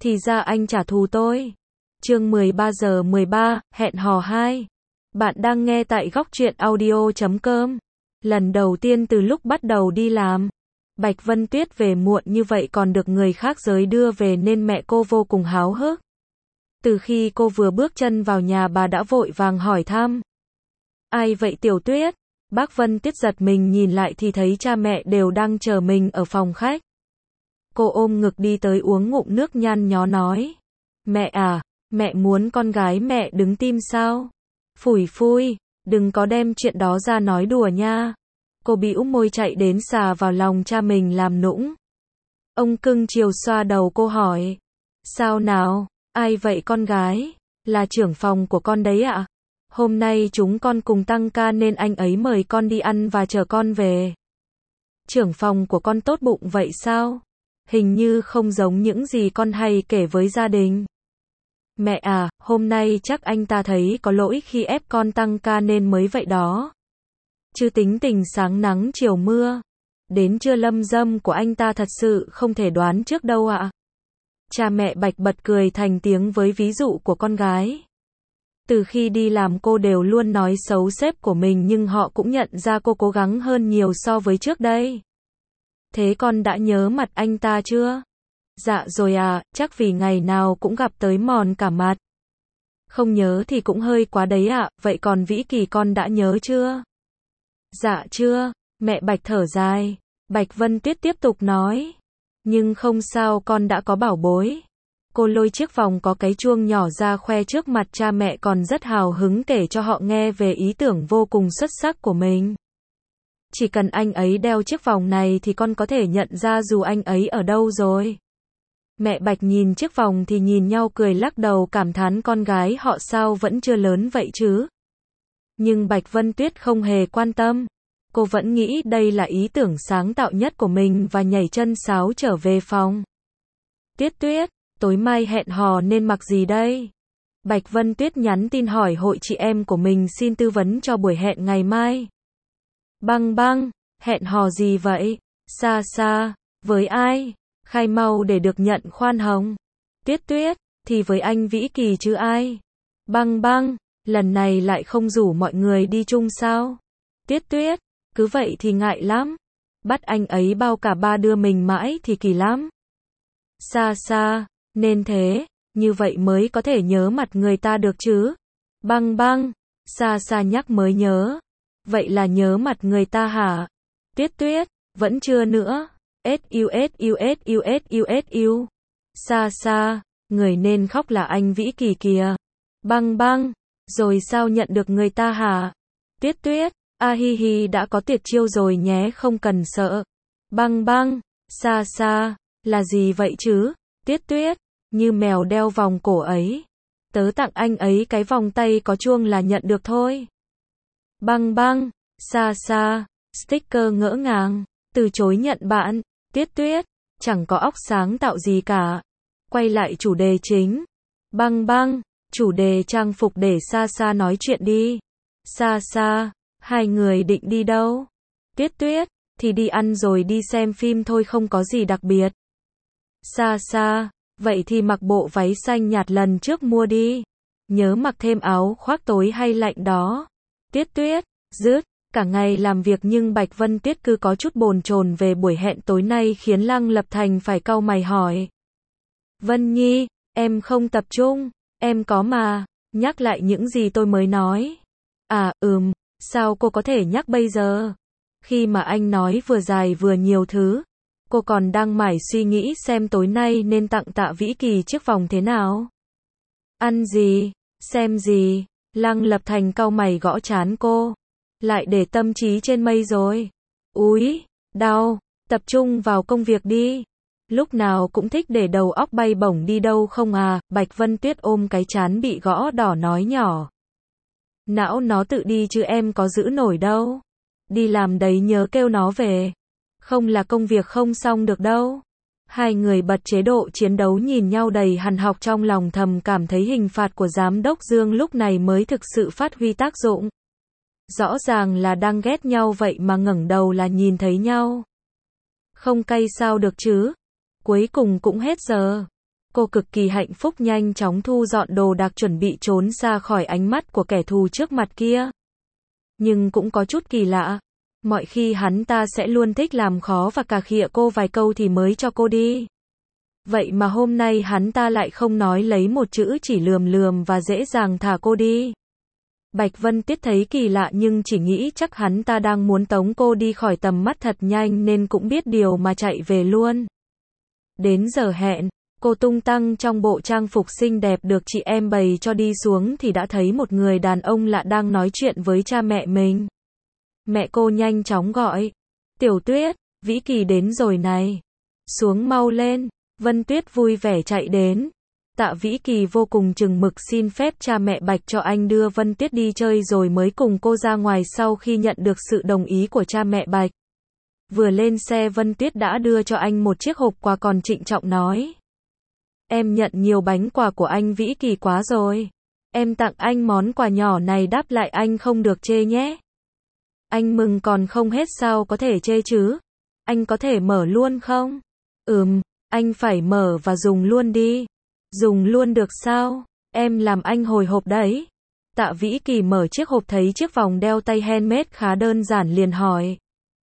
Thì ra anh trả thù tôi. Chương 13:13, hẹn hò 2. Bạn đang nghe tại góc truyện audio.com. Lần đầu tiên từ lúc bắt đầu đi làm, Bạch Vân Tuyết về muộn như vậy còn được người khác giới đưa về nên mẹ cô vô cùng háo hức. Từ khi cô vừa bước chân vào nhà bà đã vội vàng hỏi thăm. Ai vậy Tiểu Tuyết? Bác Vân Tuyết giật mình nhìn lại thì thấy cha mẹ đều đang chờ mình ở phòng khách. Cô ôm ngực đi tới uống ngụm nước nhăn nhó nói. Mẹ à, mẹ muốn con gái mẹ đứng tim sao? Phủi phui, đừng có đem chuyện đó ra nói đùa nha. Cô bĩu môi chạy đến xà vào lòng cha mình làm nũng. Ông cưng chiều xoa đầu cô hỏi. Sao nào, ai vậy con gái? Là trưởng phòng của con đấy ạ? Hôm nay chúng con cùng tăng ca nên anh ấy mời con đi ăn và chờ con về. Trưởng phòng của con tốt bụng vậy sao? Hình như không giống những gì con hay kể với gia đình. Mẹ à, hôm nay chắc anh ta thấy có lỗi khi ép con tăng ca nên mới vậy đó. Chứ tính tình sáng nắng chiều mưa, đến trưa lâm dâm của anh ta thật sự không thể đoán trước đâu ạ. Cha mẹ Bạch bật cười thành tiếng với ví dụ của con gái. Từ khi đi làm cô đều luôn nói xấu sếp của mình nhưng họ cũng nhận ra cô cố gắng hơn nhiều so với trước đây. Thế con đã nhớ mặt anh ta chưa? Dạ rồi à, chắc vì ngày nào cũng gặp tới mòn cả mặt. Không nhớ thì cũng hơi quá đấy ạ, vậy còn Vĩ Kỳ con đã nhớ chưa? Dạ chưa, mẹ Bạch thở dài. Bạch Vân Tuyết tiếp tục nói. Nhưng không sao, con đã có bảo bối. Cô lôi chiếc vòng có cái chuông nhỏ ra khoe trước mặt cha mẹ còn rất hào hứng kể cho họ nghe về ý tưởng vô cùng xuất sắc của mình. Chỉ cần anh ấy đeo chiếc vòng này thì con có thể nhận ra dù anh ấy ở đâu rồi. Mẹ Bạch nhìn chiếc vòng thì nhìn nhau cười lắc đầu cảm thán con gái họ sao vẫn chưa lớn vậy chứ. Nhưng Bạch Vân Tuyết không hề quan tâm. Cô vẫn nghĩ đây là ý tưởng sáng tạo nhất của mình và nhảy chân sáo trở về phòng. Tuyết Tuyết, tối mai hẹn hò nên mặc gì đây? Bạch Vân Tuyết nhắn tin hỏi hội chị em của mình xin tư vấn cho buổi hẹn ngày mai. Băng băng, hẹn hò gì vậy? Xa xa, với ai? Khai mau để được nhận khoan hồng. Tuyết Tuyết, thì với anh Vĩ Kỳ chứ ai? Băng băng, lần này lại không rủ mọi người đi chung sao? Tuyết Tuyết, cứ vậy thì ngại lắm. Bắt anh ấy bao cả ba đưa mình mãi thì kỳ lắm. Xa xa, nên thế, như vậy mới có thể nhớ mặt người ta được chứ. Băng băng, xa xa nhắc mới nhớ. Vậy là nhớ mặt người ta hả? Tuyết Tuyết, vẫn chưa nữa. SUSUSUSUSU. Xa xa, người nên khóc là anh Vĩ Kỳ kìa. Băng băng, rồi sao nhận được người ta hả? Tuyết Tuyết, a hi hi đã có tuyệt chiêu rồi nhé không cần sợ. Băng băng, xa xa, là gì vậy chứ? Tuyết Tuyết, như mèo đeo vòng cổ ấy. Tớ tặng anh ấy cái vòng tay có chuông là nhận được thôi. Băng băng, xa xa, sticker ngỡ ngàng, từ chối nhận bạn. Tuyết Tuyết, chẳng có óc sáng tạo gì cả. Quay lại chủ đề chính. Băng băng, chủ đề trang phục để xa xa nói chuyện đi. Xa xa, hai người định đi đâu? Tuyết Tuyết, thì đi ăn rồi đi xem phim thôi không có gì đặc biệt. Xa xa, vậy thì mặc bộ váy xanh nhạt lần trước mua đi. Nhớ mặc thêm áo khoác tối hay lạnh đó. Tuyết Tuyết, dứt. Cả ngày làm việc nhưng Bạch Vân Tuyết cứ có chút bồn chồn về buổi hẹn tối nay khiến Lăng Lập Thành phải cau mày hỏi. Vân Nhi, em không tập trung, em có mà, nhắc lại những gì tôi mới nói. À, sao cô có thể nhắc bây giờ? Khi mà anh nói vừa dài vừa nhiều thứ, cô còn đang mải suy nghĩ xem tối nay nên tặng Tạ Vĩ Kỳ chiếc vòng thế nào. Ăn gì, xem gì, Lăng Lập Thành cau mày gõ trán cô. Lại để tâm trí trên mây rồi. Úi, đau, tập trung vào công việc đi. Lúc nào cũng thích để đầu óc bay bổng đi đâu không à, Bạch Vân Tuyết ôm cái trán bị gõ đỏ nói nhỏ. Não nó tự đi chứ em có giữ nổi đâu. Đi làm đấy nhớ kêu nó về. Không là công việc không xong được đâu. Hai người bật chế độ chiến đấu nhìn nhau đầy hằn học trong lòng thầm cảm thấy hình phạt của giám đốc Dương lúc này mới thực sự phát huy tác dụng. Rõ ràng là đang ghét nhau vậy mà ngẩng đầu là nhìn thấy nhau. Không cay sao được chứ. Cuối cùng cũng hết giờ. Cô cực kỳ hạnh phúc nhanh chóng thu dọn đồ đạc chuẩn bị trốn xa khỏi ánh mắt của kẻ thù trước mặt kia. Nhưng cũng có chút kỳ lạ. Mọi khi hắn ta sẽ luôn thích làm khó và cà khịa cô vài câu thì mới cho cô đi. Vậy mà hôm nay hắn ta lại không nói lấy một chữ, chỉ lườm lườm và dễ dàng thả cô đi. Bạch Vân Tuyết thấy kỳ lạ nhưng chỉ nghĩ chắc hắn ta đang muốn tống cô đi khỏi tầm mắt thật nhanh nên cũng biết điều mà chạy về luôn. Đến giờ hẹn, cô tung tăng trong bộ trang phục xinh đẹp được chị em bày cho đi xuống thì đã thấy một người đàn ông lạ đang nói chuyện với cha mẹ mình. Mẹ cô nhanh chóng gọi. Tiểu Tuyết, Vĩ Kỳ đến rồi này. Xuống mau lên. Vân Tuyết vui vẻ chạy đến. Tạ Vĩ Kỳ vô cùng chừng mực xin phép cha mẹ Bạch cho anh đưa Vân Tuyết đi chơi rồi mới cùng cô ra ngoài sau khi nhận được sự đồng ý của cha mẹ Bạch. Vừa lên xe Vân Tuyết đã đưa cho anh một chiếc hộp quà còn trịnh trọng nói. Em nhận nhiều bánh quà của anh Vĩ Kỳ quá rồi. Em tặng anh món quà nhỏ này đáp lại anh không được chê nhé. Anh mừng còn không hết sao có thể chê chứ. Anh có thể mở luôn không? Anh phải mở và dùng luôn đi. Dùng luôn được sao? Em làm anh hồi hộp đấy. Tạ Vĩ Kỳ mở chiếc hộp thấy chiếc vòng đeo tay handmade khá đơn giản liền hỏi.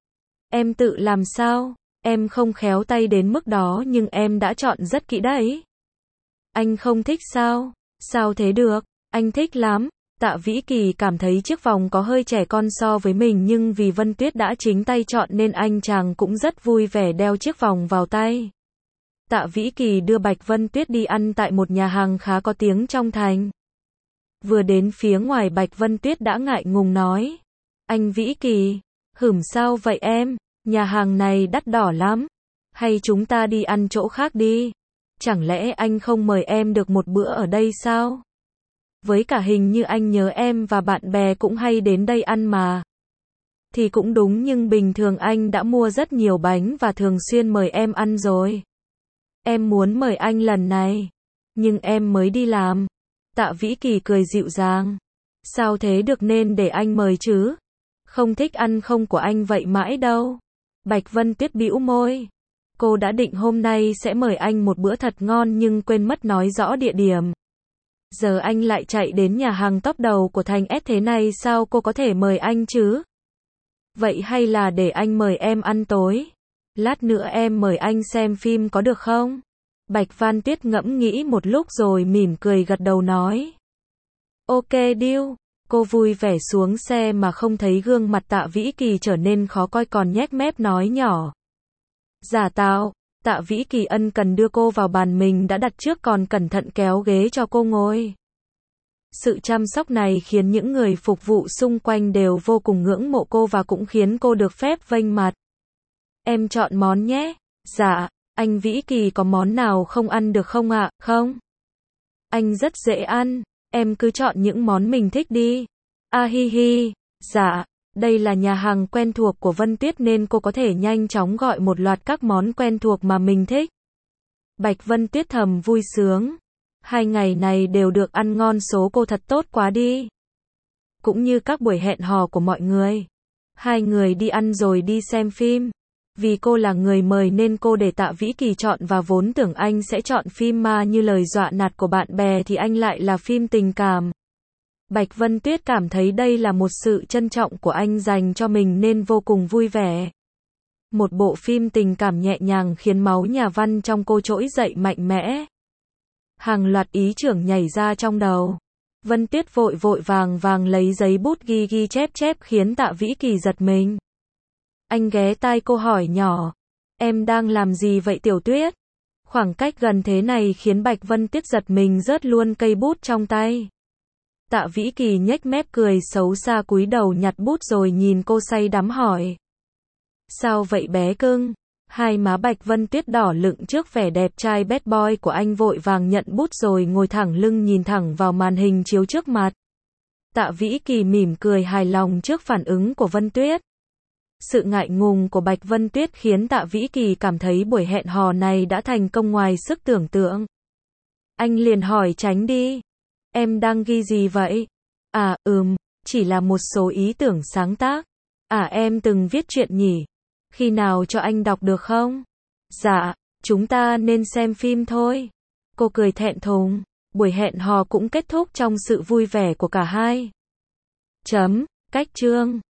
Em tự làm sao? Em không khéo tay đến mức đó nhưng em đã chọn rất kỹ đấy. Anh không thích sao? Sao thế được? Anh thích lắm. Tạ Vĩ Kỳ cảm thấy chiếc vòng có hơi trẻ con so với mình nhưng vì Vân Tuyết đã chính tay chọn nên anh chàng cũng rất vui vẻ đeo chiếc vòng vào tay. Tạ Vĩ Kỳ đưa Bạch Vân Tuyết đi ăn tại một nhà hàng khá có tiếng trong thành. Vừa đến phía ngoài Bạch Vân Tuyết đã ngại ngùng nói. Anh Vĩ Kỳ, sao vậy em? Nhà hàng này đắt đỏ lắm. Hay chúng ta đi ăn chỗ khác đi? Chẳng lẽ anh không mời em được một bữa ở đây sao? Với cả hình như anh nhớ em và bạn bè cũng hay đến đây ăn mà. Thì cũng đúng nhưng bình thường anh đã mua rất nhiều bánh và thường xuyên mời em ăn rồi. Em muốn mời anh lần này. Nhưng em mới đi làm. Tạ Vĩ Kỳ cười dịu dàng. Sao thế được nên để anh mời chứ? Không thích ăn không của anh vậy mãi đâu. Bạch Vân Tuyết bĩu môi. Cô đã định hôm nay sẽ mời anh một bữa thật ngon nhưng quên mất nói rõ địa điểm. Giờ anh lại chạy đến nhà hàng top đầu của thành S thế này sao cô có thể mời anh chứ? Vậy hay là để anh mời em ăn tối? Lát nữa em mời anh xem phim có được không? Bạch Vân Tuyết ngẫm nghĩ một lúc rồi mỉm cười gật đầu nói. Ok deal. Cô vui vẻ xuống xe mà không thấy gương mặt Tạ Vĩ Kỳ trở nên khó coi còn nhếch mép nói nhỏ. Giả tạo. Tạ Vĩ Kỳ ân cần đưa cô vào bàn mình đã đặt trước còn cẩn thận kéo ghế cho cô ngồi. Sự chăm sóc này khiến những người phục vụ xung quanh đều vô cùng ngưỡng mộ cô và cũng khiến cô được phép vênh mặt. Em chọn món nhé. Dạ, anh Vĩ Kỳ có món nào không ăn được không ạ? Không. Anh rất dễ ăn, em cứ chọn những món mình thích đi. A hi hi. Dạ, đây là nhà hàng quen thuộc của Vân Tuyết nên cô có thể nhanh chóng gọi một loạt các món quen thuộc mà mình thích. Bạch Vân Tuyết thầm vui sướng. 2 ngày này đều được ăn ngon số cô thật tốt quá đi. Cũng như các buổi hẹn hò của mọi người. 2 người đi ăn rồi đi xem phim. Vì cô là người mời nên cô để Tạ Vĩ Kỳ chọn và vốn tưởng anh sẽ chọn phim ma như lời dọa nạt của bạn bè thì anh lại là phim tình cảm. Bạch Vân Tuyết cảm thấy đây là một sự trân trọng của anh dành cho mình nên vô cùng vui vẻ. Một bộ phim tình cảm nhẹ nhàng khiến máu nhà văn trong cô trỗi dậy mạnh mẽ. Hàng loạt ý tưởng nhảy ra trong đầu. Vân Tuyết vội vội vàng lấy giấy bút ghi chép khiến Tạ Vĩ Kỳ giật mình. Anh ghé tai cô hỏi nhỏ. Em đang làm gì vậy Tiểu Tuyết? Khoảng cách gần thế này khiến Bạch Vân Tuyết giật mình rớt luôn cây bút trong tay. Tạ Vĩ Kỳ nhếch mép cười xấu xa cúi đầu nhặt bút rồi nhìn cô say đắm hỏi. Sao vậy bé cưng? Hai má Bạch Vân Tuyết đỏ lựng trước vẻ đẹp trai bad boy của anh vội vàng nhận bút rồi ngồi thẳng lưng nhìn thẳng vào màn hình chiếu trước mặt. Tạ Vĩ Kỳ mỉm cười hài lòng trước phản ứng của Vân Tuyết. Sự ngại ngùng của Bạch Vân Tuyết khiến Tạ Vĩ Kỳ cảm thấy buổi hẹn hò này đã thành công ngoài sức tưởng tượng. Anh liền hỏi tránh đi. Em đang ghi gì vậy? Chỉ là một số ý tưởng sáng tác. Em từng viết truyện nhỉ? Khi nào cho anh đọc được không? Dạ, chúng ta nên xem phim thôi. Cô cười thẹn thùng. Buổi hẹn hò cũng kết thúc trong sự vui vẻ của cả hai. Chấm. Cách chương